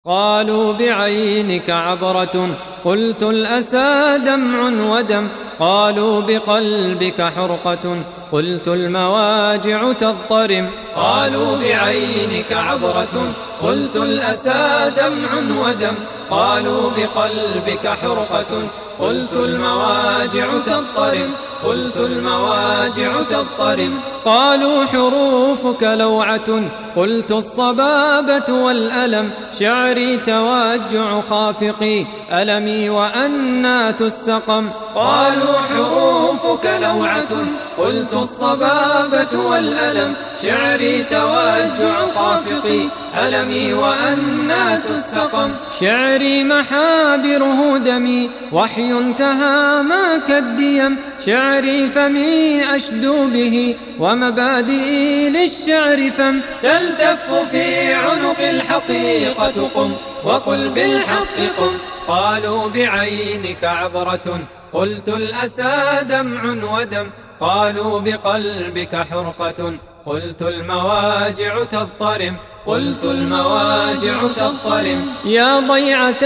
قالوا بعينك عبرة قلت الأسى دمع ودم قالوا بقلبك حرقة قلت المواجع تضطرم قالوا بعينك عبرة قلت الأسى دمع ودم قالوا بقلبك حرقة قلت المواجع تضطرم قلت المواجع تضطرم قالوا حروفك لوعة قلت الصبابة والألم شعري توجع خافقي ألمي وأنات السقم قالوا حروفك لوعة قلت الصبابة والألم شعري توجع خافقي ألمي وأنات السقم شعري محابره دمي وحي انتهى كالديم شعري فمي أشدو به ومبادئي للشعر فم تلتف في عنق الحقيقة قم وقل بالحق قم قالوا بعينك عبرة قلت الأسى دمع ودم قالوا بقلبك حرقة قلت المواجع تضطرم قلت المواجع تضطرم يا ضيعة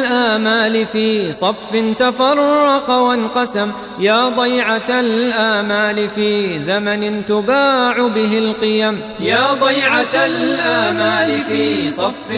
الآمال في صف تفرق وانقسم يا ضيعة الآمال في زمن تباع به القيم يا ضيعة الآمال في صف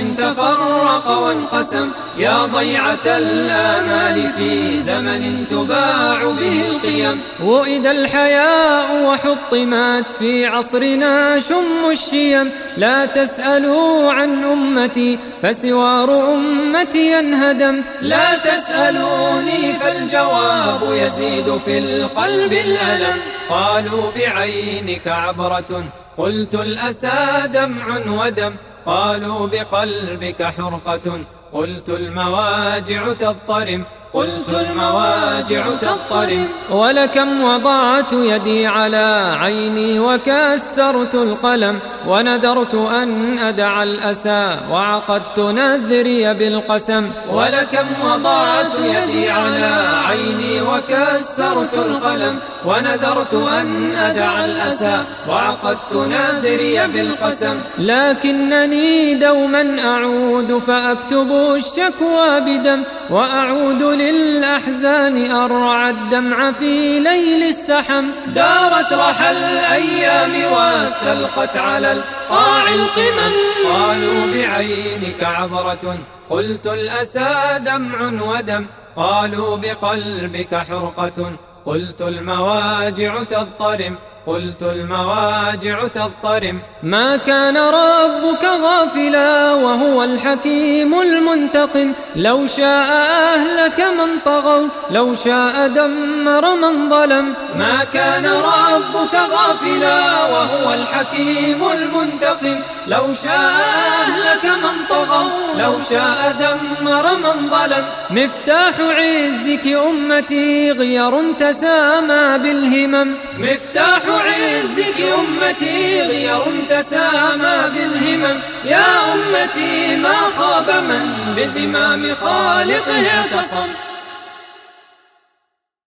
تفرق وانقسم يا ضيعة الآمال في زمن تباع به القيم وإذا الحياء وحطمت في عصرنا شم الشيم لا تسألوا عن أمتي فسوار أمتي انهدم لا تسألوني فالجواب يزيد في القلب الألم قالوا بعينك عبرة قلت الأسى دمع ودم قالوا بقلبك حرقة قلت المواجع تضطرم قلت المواجع تضطرم ولكم وضعت يدي على عيني وكسرت القلم ونذرت أن أدع الأسى وعقدت نذري بالقسم ولكم وضعت يدي على عيني وكسرت القلم ونذرت أن أدع الأسى وعقدت نذري بالقسم لكنني دوما أعود فأكتب الشكوى بدم وأعود للأحزان أرعى الدمع في ليل السحم دارت رحى الأيام واستلقت على القاع القمم قالوا بعينك عبرة قلت الأسى دمع ودم قالوا بقلبك حرقة قلت المواجع تضطرم قلت المواجع تضطرم ما كان ربك غافلا وهو الحكيم المنتقم لو شاء أهلك من طغوا لو شاء دمر من ظلم ما كان ربك غافلا وهو الحكيم المنتقم لو شاء أهلك من طغوا لو شاء دمر من ظلم مفتاح عزك أمتي غير تسامى بالهمم مفتاح عزك أمتي غير تسامى بالهمم يا أمتي ما خاب من بزمام خالقه اعتصم